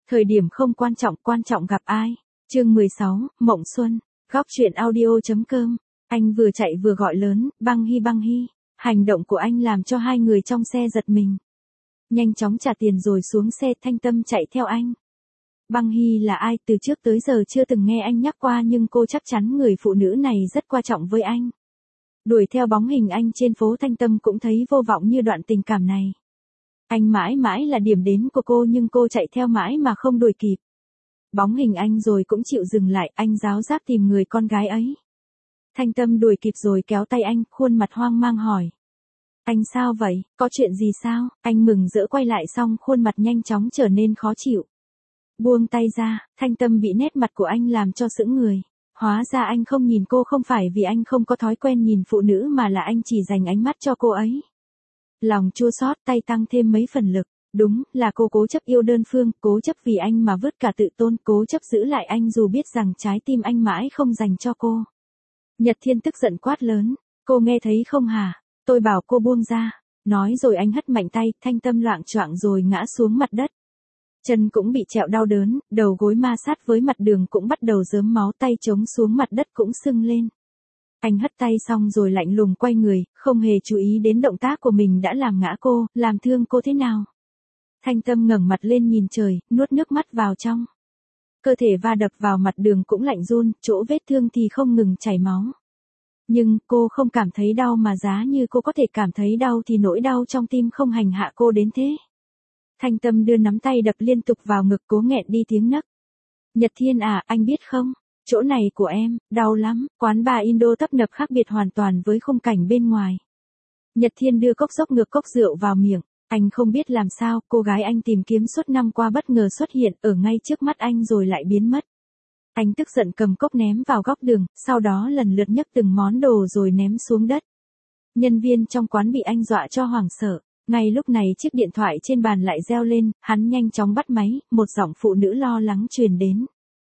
Thời điểm không quan trọng gặp ai. Chương 16, Mộng Xuân. Góc truyện audio.com. Anh vừa chạy vừa gọi lớn, băng hy. Hành động của anh làm cho hai người trong xe giật mình. Nhanh chóng trả tiền rồi xuống xe, Thanh Tâm chạy theo anh. Băng Hy là ai, từ trước tới giờ chưa từng nghe anh nhắc qua, nhưng cô chắc chắn người phụ nữ này rất quan trọng với anh. Đuổi theo bóng hình anh trên phố, Thanh Tâm cũng thấy vô vọng như đoạn tình cảm này. Anh mãi mãi là điểm đến của cô, nhưng cô chạy theo mãi mà không đuổi kịp. Bóng hình anh rồi cũng chịu dừng lại, anh ráo rác tìm người con gái ấy. Thanh Tâm đuổi kịp rồi kéo tay anh, khuôn mặt hoang mang hỏi. Anh sao vậy, có chuyện gì sao? Anh mừng rỡ quay lại, xong khuôn mặt nhanh chóng trở nên khó chịu. Buông tay ra, Thanh Tâm bị nét mặt của anh làm cho sững người. Hóa ra anh không nhìn cô không phải vì anh không có thói quen nhìn phụ nữ, mà là anh chỉ dành ánh mắt cho cô ấy. Lòng chua xót, tay tăng thêm mấy phần lực. Đúng là cô cố chấp yêu đơn phương, cố chấp vì anh mà vứt cả tự tôn, cố chấp giữ lại anh dù biết rằng trái tim anh mãi không dành cho cô. Nhật Thiên tức giận quát lớn. Cô nghe thấy không hả? Tôi bảo cô buông ra. Nói rồi anh hất mạnh tay, Thanh Tâm loạng choạng rồi ngã xuống mặt đất. Chân cũng bị trẹo đau đớn, đầu gối ma sát với mặt đường cũng bắt đầu rớm máu, tay chống xuống mặt đất cũng sưng lên. Anh hất tay xong rồi lạnh lùng quay người, không hề chú ý đến động tác của mình đã làm ngã cô, làm thương cô thế nào. Thanh Tâm ngẩng mặt lên nhìn trời, nuốt nước mắt vào trong. Cơ thể va đập vào mặt đường cũng lạnh run, chỗ vết thương thì không ngừng chảy máu. Nhưng cô không cảm thấy đau, mà giá như cô có thể cảm thấy đau thì nỗi đau trong tim không hành hạ cô đến thế. Thanh Tâm đưa nắm tay đập liên tục vào ngực, cố nghẹn đi tiếng nấc. Nhật Thiên à, anh biết không, chỗ này của em, đau lắm. Quán bar Indo tấp nập khác biệt hoàn toàn với khung cảnh bên ngoài. Nhật Thiên đưa cốc dốc ngược cốc rượu vào miệng. Anh không biết làm sao, cô gái anh tìm kiếm suốt năm qua bất ngờ xuất hiện ở ngay trước mắt anh rồi lại biến mất. Anh tức giận cầm cốc ném vào góc đường, sau đó lần lượt nhấc từng món đồ rồi ném xuống đất. Nhân viên trong quán bị anh dọa cho hoảng sợ. Ngay lúc này chiếc điện thoại trên bàn lại reo lên, hắn nhanh chóng bắt máy, một giọng phụ nữ lo lắng truyền đến.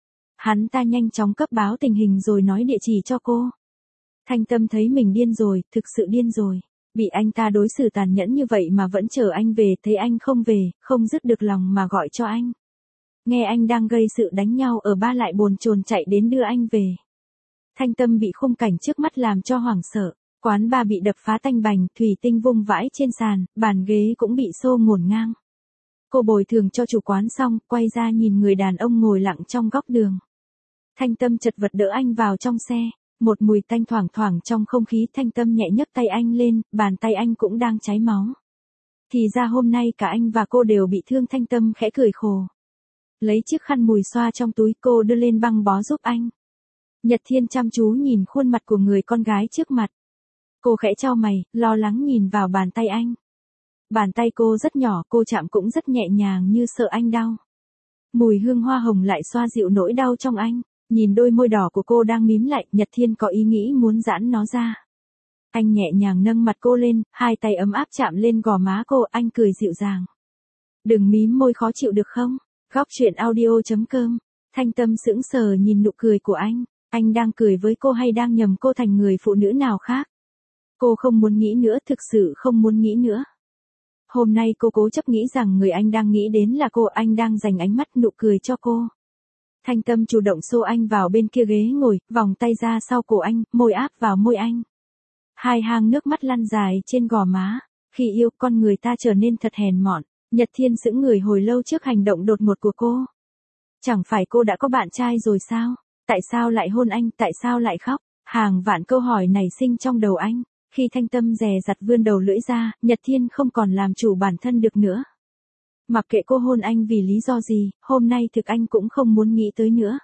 Hắn ta nhanh chóng cấp báo tình hình rồi nói địa chỉ cho cô. Thanh Tâm thấy mình điên rồi, thực sự điên rồi. Bị anh ta đối xử tàn nhẫn như vậy mà vẫn chờ anh về, thấy anh không về, không dứt được lòng mà gọi cho anh. Nghe anh đang gây sự đánh nhau ở ba lại bồn chồn chạy đến đưa anh về. Thanh Tâm bị khung cảnh trước mắt làm cho hoảng sợ. Quán bar bị đập phá tanh bành, thủy tinh vung vãi trên sàn, bàn ghế cũng bị xô ngổn ngang. Cô bồi thường cho chủ quán xong, quay ra nhìn người đàn ông ngồi lặng trong góc đường. Thanh Tâm chật vật đỡ anh vào trong xe, một mùi tanh thoảng thoảng trong không khí. Thanh Tâm nhẹ nhấc tay anh lên, bàn tay anh cũng đang cháy máu. Thì ra hôm nay cả anh và cô đều bị thương. Thanh Tâm khẽ cười khổ. Lấy chiếc khăn mùi xoa trong túi, cô đưa lên băng bó giúp anh. Nhật Thiên chăm chú nhìn khuôn mặt của người con gái trước mặt. Cô khẽ chau mày, lo lắng nhìn vào bàn tay anh. Bàn tay cô rất nhỏ, cô chạm cũng rất nhẹ nhàng như sợ anh đau. Mùi hương hoa hồng lại xoa dịu nỗi đau trong anh. Nhìn đôi môi đỏ của cô đang mím lại, Nhật Thiên có ý nghĩ muốn giãn nó ra. Anh nhẹ nhàng nâng mặt cô lên, hai tay ấm áp chạm lên gò má cô, anh cười dịu dàng. Đừng mím môi khó chịu được không? Góc truyện audio.com. Thanh Tâm sững sờ nhìn nụ cười của anh đang cười với cô hay đang nhầm cô thành người phụ nữ nào khác? Cô không muốn nghĩ nữa, thực sự không muốn nghĩ nữa. Hôm nay cô cố chấp nghĩ rằng người anh đang nghĩ đến là cô, anh đang dành ánh mắt nụ cười cho cô. Thanh Tâm chủ động xô anh vào bên kia ghế ngồi, vòng tay ra sau cổ anh, môi áp vào môi anh. Hai hàng nước mắt lăn dài trên gò má. Khi yêu, con người ta trở nên thật hèn mọn. Nhật Thiên sững người hồi lâu trước hành động đột ngột của cô. Chẳng phải cô đã có bạn trai rồi sao? Tại sao lại hôn anh, tại sao lại khóc? Hàng vạn câu hỏi nảy sinh trong đầu anh. Khi Thanh Tâm dè dặt vươn đầu lưỡi ra, Nhật Thiên không còn làm chủ bản thân được nữa. Mặc kệ cô hôn anh vì lý do gì, hôm nay thực anh cũng không muốn nghĩ tới nữa.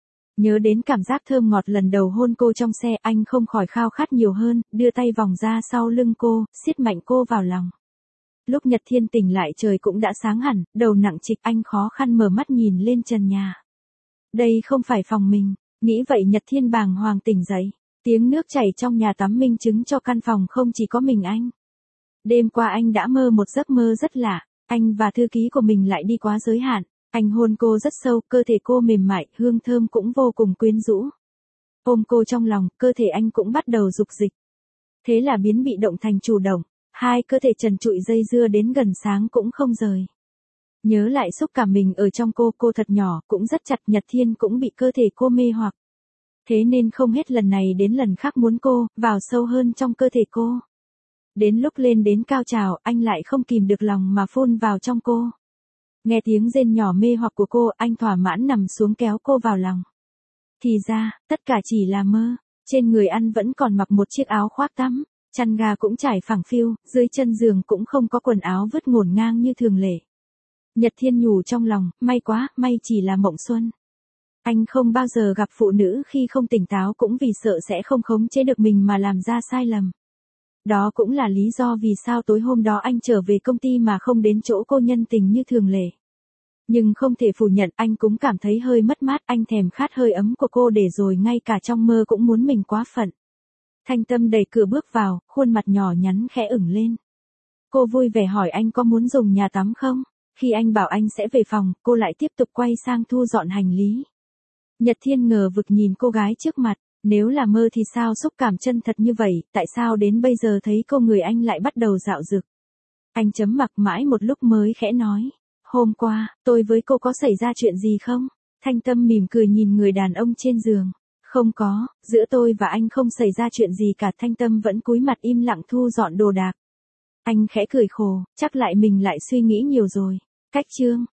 Nhớ đến cảm giác thơm ngọt lần đầu hôn cô trong xe, anh không khỏi khao khát nhiều hơn, đưa tay vòng ra sau lưng cô, siết mạnh cô vào lòng. Lúc Nhật Thiên tỉnh lại trời cũng đã sáng hẳn, đầu nặng trịch, anh khó khăn mở mắt nhìn lên trần nhà. Đây không phải phòng mình, nghĩ vậy Nhật Thiên bàng hoàng tỉnh dậy. Tiếng nước chảy trong nhà tắm minh chứng cho căn phòng không chỉ có mình anh. Đêm qua anh đã mơ một giấc mơ rất lạ, anh và thư ký của mình lại đi quá giới hạn. Anh hôn cô rất sâu, cơ thể cô mềm mại, hương thơm cũng vô cùng quyến rũ. Ôm cô trong lòng, cơ thể anh cũng bắt đầu dục dịch. Thế là biến bị động thành chủ động, hai cơ thể trần trụi dây dưa đến gần sáng cũng không rời. Nhớ lại xúc cảm mình ở trong cô thật nhỏ, cũng rất chặt, Nhật Thiên cũng bị cơ thể cô mê hoặc. Thế nên không hết lần này đến lần khác muốn cô, vào sâu hơn trong cơ thể cô. Đến lúc lên đến cao trào, anh lại không kìm được lòng mà phun vào trong cô. Nghe tiếng rên nhỏ mê hoặc của cô, anh thỏa mãn nằm xuống kéo cô vào lòng. Thì ra, tất cả chỉ là mơ. Trên người anh vẫn còn mặc một chiếc áo khoác tắm, chăn ga cũng trải phẳng phiu, dưới chân giường cũng không có quần áo vứt ngổn ngang như thường lệ. Nhật Thiên nhủ trong lòng, may quá, may chỉ là mộng xuân. Anh không bao giờ gặp phụ nữ khi không tỉnh táo cũng vì sợ sẽ không khống chế được mình mà làm ra sai lầm. Đó cũng là lý do vì sao tối hôm đó anh trở về công ty mà không đến chỗ cô nhân tình như thường lệ. Nhưng không thể phủ nhận anh cũng cảm thấy hơi mất mát, anh thèm khát hơi ấm của cô để rồi ngay cả trong mơ cũng muốn mình quá phận. Thanh Tâm đẩy cửa bước vào, khuôn mặt nhỏ nhắn khẽ ửng lên. Cô vui vẻ hỏi anh có muốn dùng nhà tắm không? Khi anh bảo anh sẽ về phòng, cô lại tiếp tục quay sang thu dọn hành lý. Nhật Thiên ngờ vực nhìn cô gái trước mặt, nếu là mơ thì sao xúc cảm chân thật như vậy, tại sao đến bây giờ thấy cô người anh lại bắt đầu dạo dực. Anh chấm mặc mãi một lúc mới khẽ nói, hôm qua, tôi với cô có xảy ra chuyện gì không? Thanh Tâm mỉm cười nhìn người đàn ông trên giường. Không có, giữa tôi và anh không xảy ra chuyện gì cả. Thanh Tâm vẫn cúi mặt im lặng thu dọn đồ đạc. Anh khẽ cười khổ, chắc lại mình lại suy nghĩ nhiều rồi. Cách chương